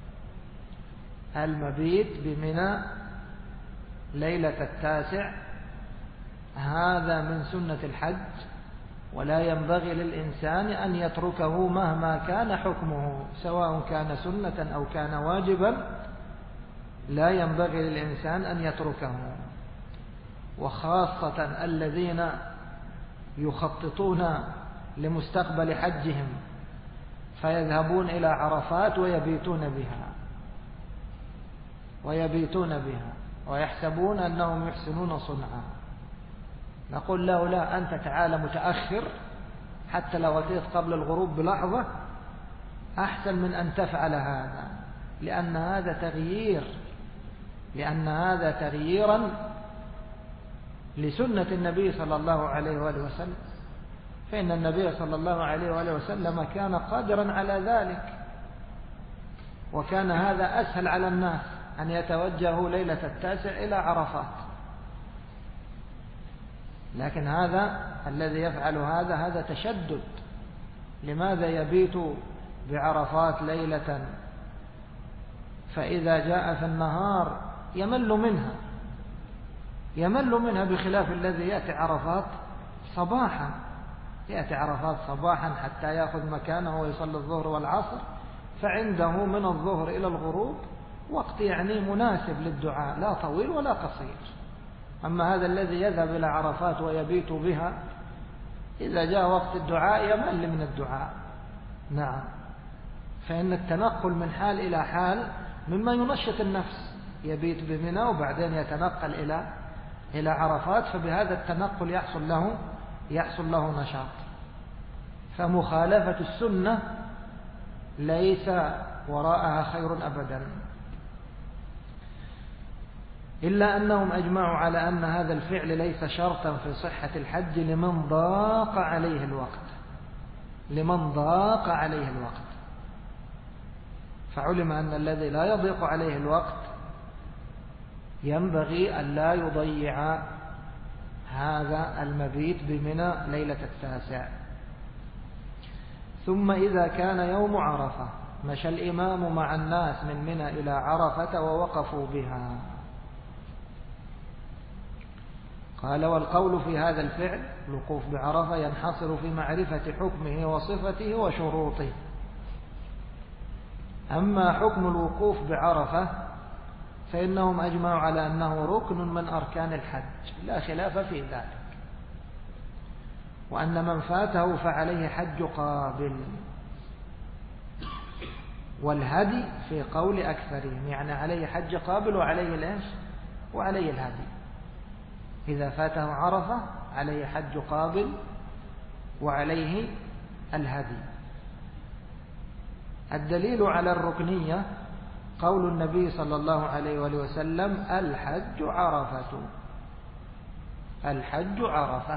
المبيت بمنى ليلة 9 هذا من سنة الحج، ولا ينبغي للإنسان أن يتركه مهما كان حكمه، سواء كان سنة أو كان واجبا، لا ينبغي للإنسان أن يتركه. وخاصة الذين يخططون لمستقبل حجهم فيذهبون إلى عرفات ويبيتون بها ويحسبون أنهم يحسنون صنعا. نقول له لا، أنت تعال متأخر حتى لو أتيت قبل الغروب بلحظة أحسن من أن تفعل هذا، لأن هذا تغييرا لسنة النبي صلى الله عليه وآله وسلم. فإن النبي صلى الله عليه وآله وسلم كان قادرا على ذلك، وكان هذا أسهل على الناس أن يتوجهوا ليلة 9 إلى عرفات. لكن هذا الذي يفعل هذا تشدد. لماذا يبيت بعرفات ليلة؟ فإذا جاء في النهار يمل منها بخلاف الذي يأتي عرفات صباحا حتى يأخذ مكانه ويصلي الظهر والعصر، فعنده من الظهر إلى الغروب وقت مناسب للدعاء، لا طويل ولا قصير. أما هذا الذي يذهب إلى عرفات ويبيت بها إذا جاء وقت الدعاء يمل من الدعاء. نعم. فإن التنقل من حال إلى حال مما ينشط النفس، يبيت بمنى وبعدين يتنقل إلى عرفات، فبهذا التنقل يحصل له نشاط. فمخالفة السنة ليس وراءها خير أبدا. إلا أنهم أجمعوا على أن هذا الفعل ليس شرطا في صحة الحج لمن ضاق عليه الوقت. فعلم أن الذي لا يضيق عليه الوقت ينبغي أن لا يضيع هذا المبيت بمنى ليلة 9. ثم إذا كان يوم عرفة مشى الإمام مع الناس من منى إلى عرفة ووقفوا بها. قال والقول في هذا الفعل الوقوف بعرفة ينحصر في معرفة حكمه وصفته وشروطه. أما حكم الوقوف بعرفة فإنهم أجمعوا على أنه ركن من أركان الحج لا خلاف في ذلك، وأن من فاته فعليه حج قابل. والهدي في قول أكثرهم، يعني عليه حج قابل وعليه الإيش؟ وعليه الهدي. إذا فاته عرفة عليه حج قابل وعليه الهدي. الدليل على الركنية قول النبي صلى الله عليه وآله وسلم الحج عرفة. الحج عرفة.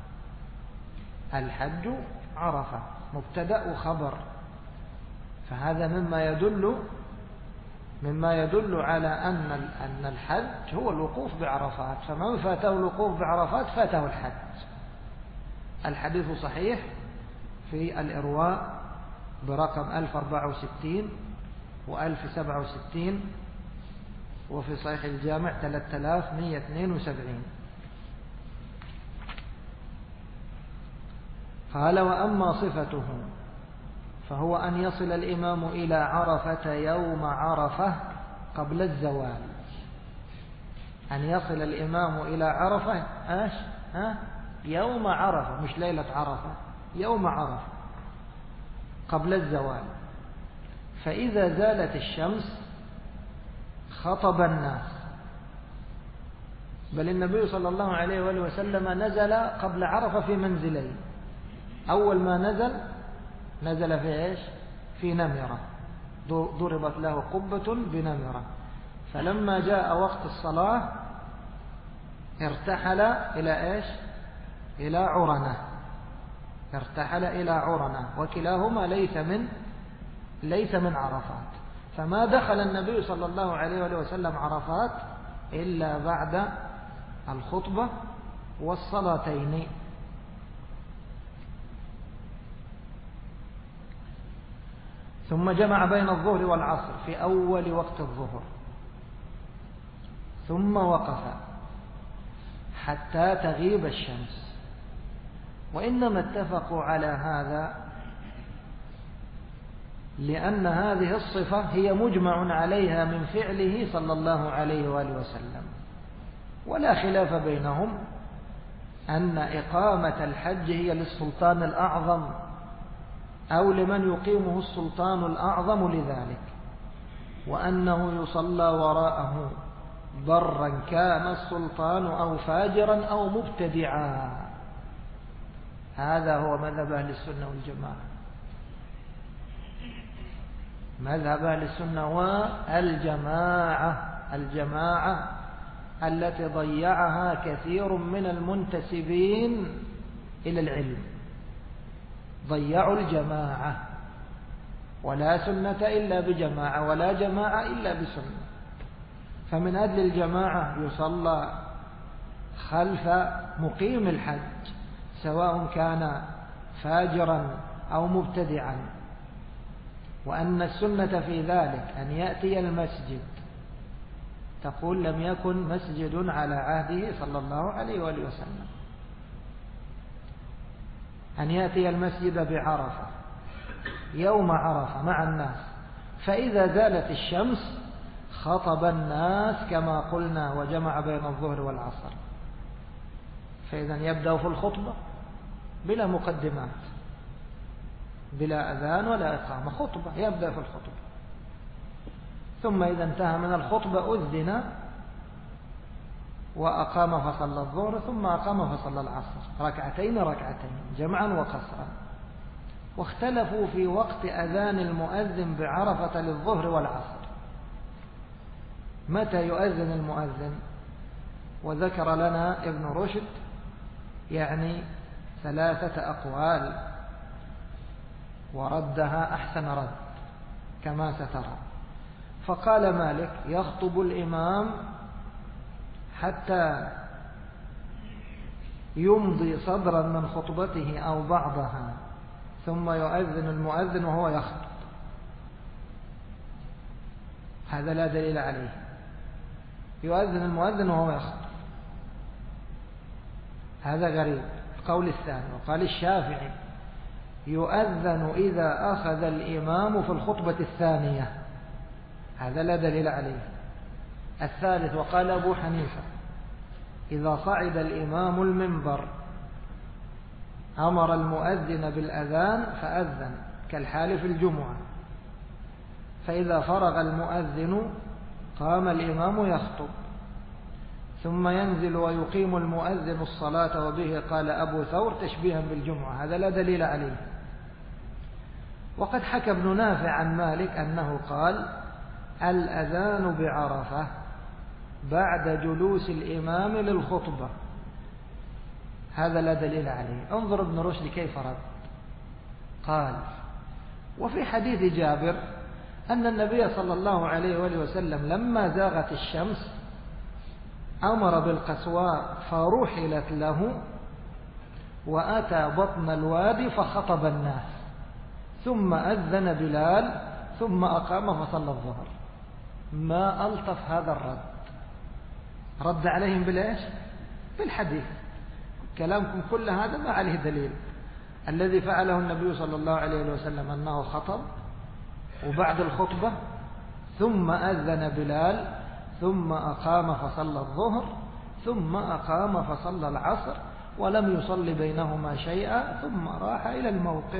الحج عرفة مبتدأ وخبر، فهذا مما يدل على أن الحج هو الوقوف بعرفات، فمن فاته الوقوف بعرفات فاته الحج. الحديث صحيح في الإرواء برقم 1064 و1067، وفي صحيح الجامع 3172. قال وأما صفته فهو أن يصل الإمام إلى عرفة يوم عرفة قبل الزوال. أن يصل الإمام إلى عرفة يوم عرفة، مش ليلة عرفة، يوم عرفة قبل الزوال. فإذا زالت الشمس خطب الناس، بل النبي صلى الله عليه وآله وسلم نزل قبل عرفة في منزلين. أول ما نزل في إيش؟ في نمرة، ضربت له قبة بنمرة. فلما جاء وقت الصلاة ارتحل إلى إيش؟ إلى عرنة. ارتحل إلى عرنة، وكلاهما ليس من عرفات. فما دخل النبي صلى الله عليه وآله وسلم عرفات إلا بعد الخطبة والصلاتين. ثم جمع بين الظهر والعصر في أول وقت الظهر، ثم وقف حتى تغيب الشمس. وإنما اتفقوا على هذا لأن هذه الصفة هي مجمع عليها من فعله صلى الله عليه وآله وسلم، ولا خلاف بينهم أن إقامة الحج هي للسلطان الأعظم أو لمن يقيمه السلطان الأعظم لذلك، وأنه يصلى وراءه برا كان السلطان أو فاجرا أو مبتدعا. هذا هو مذهب أهل السنة والجماعة. مذهب أهل السنة والجماعة، الجماعة التي ضيعها كثير من المنتسبين إلى العلم، ضيعوا الجماعة. ولا سنة إلا بجماعة، ولا جماعة إلا بسنة. فمن أجل الجماعة يصلى خلف مقيم الحج سواء كان فاجرا أو مبتدعا. وأن السنة في ذلك أن يأتي المسجد، تقول لم يكن مسجد على عهده صلى الله عليه وآله وسلم، أن يأتي المسجد بعرفة يوم عرفة مع الناس، فإذا زالت الشمس خطب الناس كما قلنا وجمع بين الظهر والعصر. فإذا يبدأ في الخطبة بلا مقدمات، بلا أذان ولا إقامة، خطبة، يبدأ في الخطبة. ثم إذا انتهى من الخطبة أذن وأقام فصلى الظهر، ثم أقام فصلى العصر، ركعتين جمعا وقصرا. واختلفوا في وقت أذان المؤذن بعرفة للظهر والعصر، متى يؤذن المؤذن؟ وذكر لنا ابن رشد يعني 3 أقوال، وردها أحسن رد كما سترى. فقال مالك يخطب الإمام حتى يمضي صدرا من خطبته أو بعضها، ثم يؤذن المؤذن وهو يخطب. هذا لا دليل عليه. يؤذن المؤذن وهو يخطب، هذا غريب. القول الثاني وقال الشافعي يؤذن إذا أخذ الإمام في الخطبة الثانية، هذا لا دليل عليه. الثالث وقال أبو حنيفة إذا صعد الإمام المنبر أمر المؤذن بالأذان فأذن كالحال في الجمعة، فإذا فرغ المؤذن قام الإمام يخطب ثم ينزل ويقيم المؤذن الصلاة، وبه قال أبو ثور تشبيها بالجمعة، هذا لا دليل عليه. وقد حكى ابن نافع عن مالك أنه قال الأذان بعرفة بعد جلوس الإمام للخطبة، هذا لا دليل عليه. انظر ابن رشد كيف رد، قال وفي حديث جابر أن النبي صلى الله عليه وآله وسلم لما زاغت الشمس أمر بالقسواء فرحلت له وأتى بطن الوادي فخطب الناس ثم أذن بلال ثم أقام فصلى الظهر. ما ألطف هذا الرد، رد عليهم بالإيش؟ بالحديث. كلامكم كل هذا ما عليه دليل. الذي فعله النبي صلى الله عليه وسلم أنه خطب وبعد الخطبة ثم أذن بلال ثم أقام فصلى الظهر ثم أقام فصلى العصر ولم يصلي بينهما شيئا ثم راح إلى الموقف.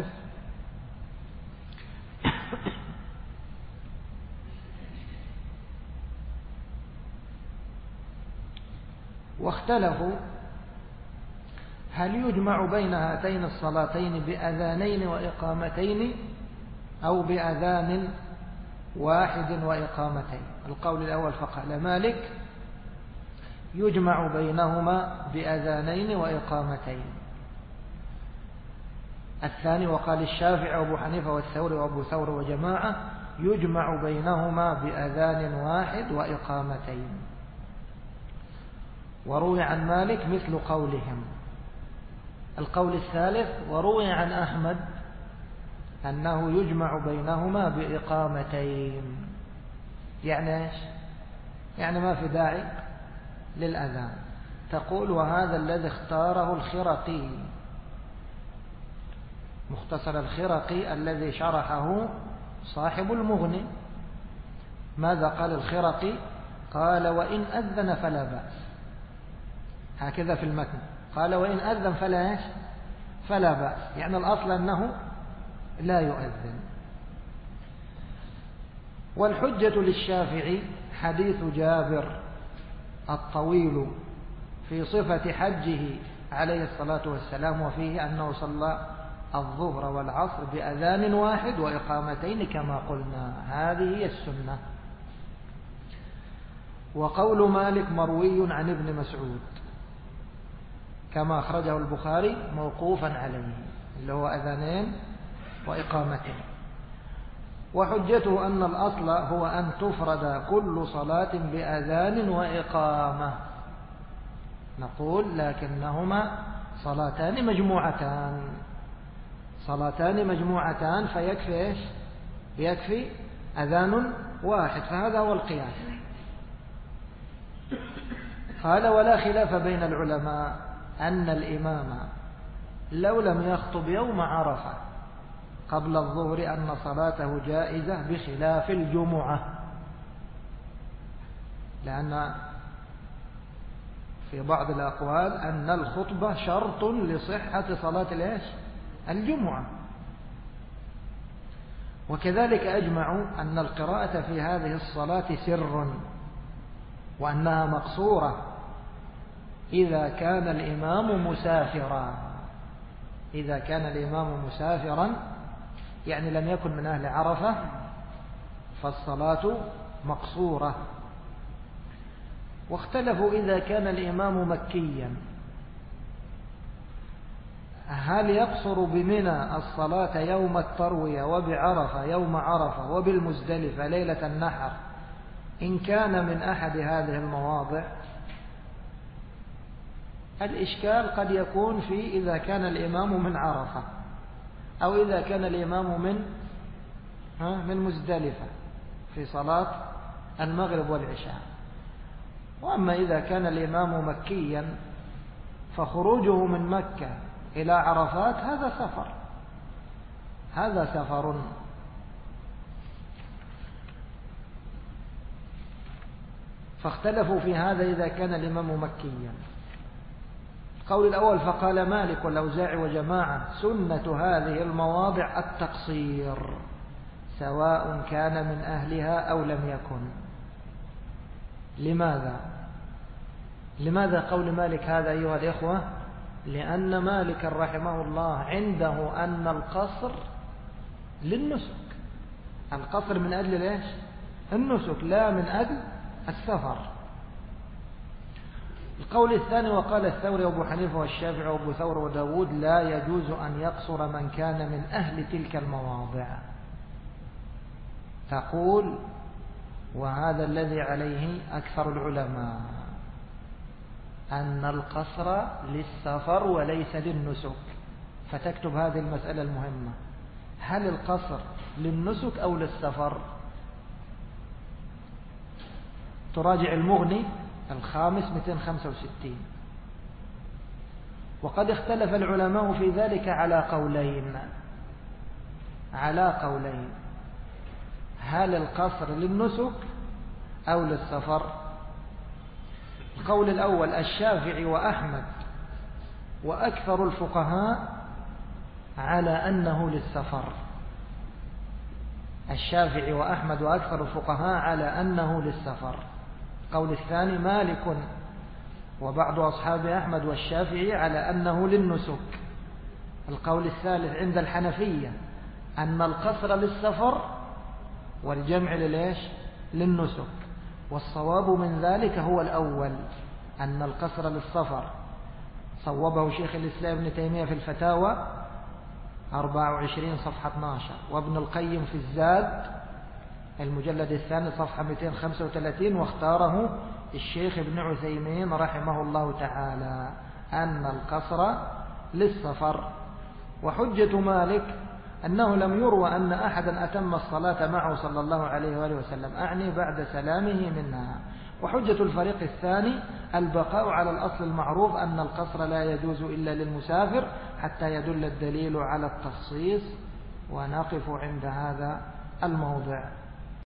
واختلفوا هل يجمع بين هاتين الصلاتين بأذانين وإقامتين أو بأذان واحد وإقامتين. القول الأول فقال مالك يجمع بينهما بأذانين وإقامتين. الثاني وقال الشافعي وأبو حنيفة والثوري وأبو ثور وجماعة يجمع بينهما بأذان واحد وإقامتين. وروي عن مالك مثل قولهم. القول الثالث وروي عن أحمد أنه يجمع بينهما بإقامتين. يعني إيش؟ يعني ما في داعي للأذان. تقول وهذا الذي اختاره الخرقي، مختصر الخرقي الذي شرحه صاحب المغني. ماذا قال الخرقي؟ قال وإن أذن فلا بأس، هكذا في المتن قال وإن أذن فلا إيش؟ فلا بأس، يعني الأصل أنه لا يؤذن. والحجة للشافعي حديث جابر الطويل في صفة حجه عليه الصلاة والسلام، وفيه أنه صلى الظهر والعصر بأذان واحد وإقامتين كما قلنا، هذه هي السنة. وقول مالك مروي عن ابن مسعود كما أخرجه البخاري موقوفا عليه، اللي هو أذانين وإقامتين. وحجته أن الأصل هو أن تفرد كل صلاة بأذان وإقامة. نقول لكنهما صلاتان مجموعتان، صلاتان مجموعتان فيكفي إيش؟ يكفي أذان واحد، فهذا هو القياس. قال ولا خلاف بين العلماء أن الإمام لو لم يخطب يوم عرفة قبل الظهر أن صلاته جائزة بخلاف الجمعة، لأن في بعض الأقوال أن الخطبة شرط لصحة صلاة الجمعة. وكذلك أجمعوا أن القراءة في هذه الصلاة سر وأنها مقصورة إذا كان الإمام مسافرا. إذا كان الإمام مسافرا يعني لم يكن من أهل عرفة فالصلاة مقصورة. واختلفوا إذا كان الإمام مكيا هل يقصر بمنى الصلاة يوم التروية وبعرفة يوم عرفة وبالمزدلفة ليلة النحر إن كان من أحد هذه المواضع. الإشكال قد يكون في إذا كان الإمام من عرفة أو إذا كان الإمام من مزدلفة في صلاة المغرب والعشاء. وأما إذا كان الإمام مكيا فخروجه من مكة إلى عرفات هذا سفر. فاختلفوا في هذا إذا كان الإمام مكيا. القول الأول فقال مالك والأوزاعي وجماعة سنة هذه المواضع التقصير سواء كان من أهلها أو لم يكن. لماذا قول مالك هذا أيها الإخوة؟ لأن مالك رحمه الله عنده أن القصر للنسك، القصر من أجل ليش؟ النسك لا من أجل السفر. القول الثاني وقال الثوري وابو حنيفة والشافعي وابو ثور وداود لا يجوز أن يقصر من كان من أهل تلك المواضع. تقول وهذا الذي عليه أكثر العلماء أن القصر للسفر وليس للنسك. فتكتب هذه المسألة المهمة: هل القصر للنسك أو للسفر؟ تراجع المغني الخامس 265. وقد اختلف العلماء في ذلك على قولين: هل القصر للنسك أو للسفر؟ القول الأول الشافعي وأحمد وأكثر الفقهاء على أنه للسفر. الشافعي وأحمد وأكثر الفقهاء على أنه للسفر. القول الثاني مالك وبعض أصحاب أحمد والشافعي على أنه للنسك. القول الثالث عند الحنفية أن القصر للسفر والجمع للنسك. والصواب من ذلك هو الأول أن القصر للسفر. صوبه شيخ الإسلام ابن تيمية في الفتاوى 24 صفحة 12، وابن القيم في الزاد المجلد الثاني صفحة 235، واختاره الشيخ ابن عثيمين رحمه الله تعالى أن القصر للسفر. وحجة مالك أنه لم يروى أن أحدا أتم الصلاة معه صلى الله عليه وآله وسلم، أعني بعد سلامه منها. وحجة الفريق الثاني البقاء على الأصل المعروف أن القصر لا يجوز إلا للمسافر حتى يدل الدليل على التخصيص. ونقف عند هذا الموضع.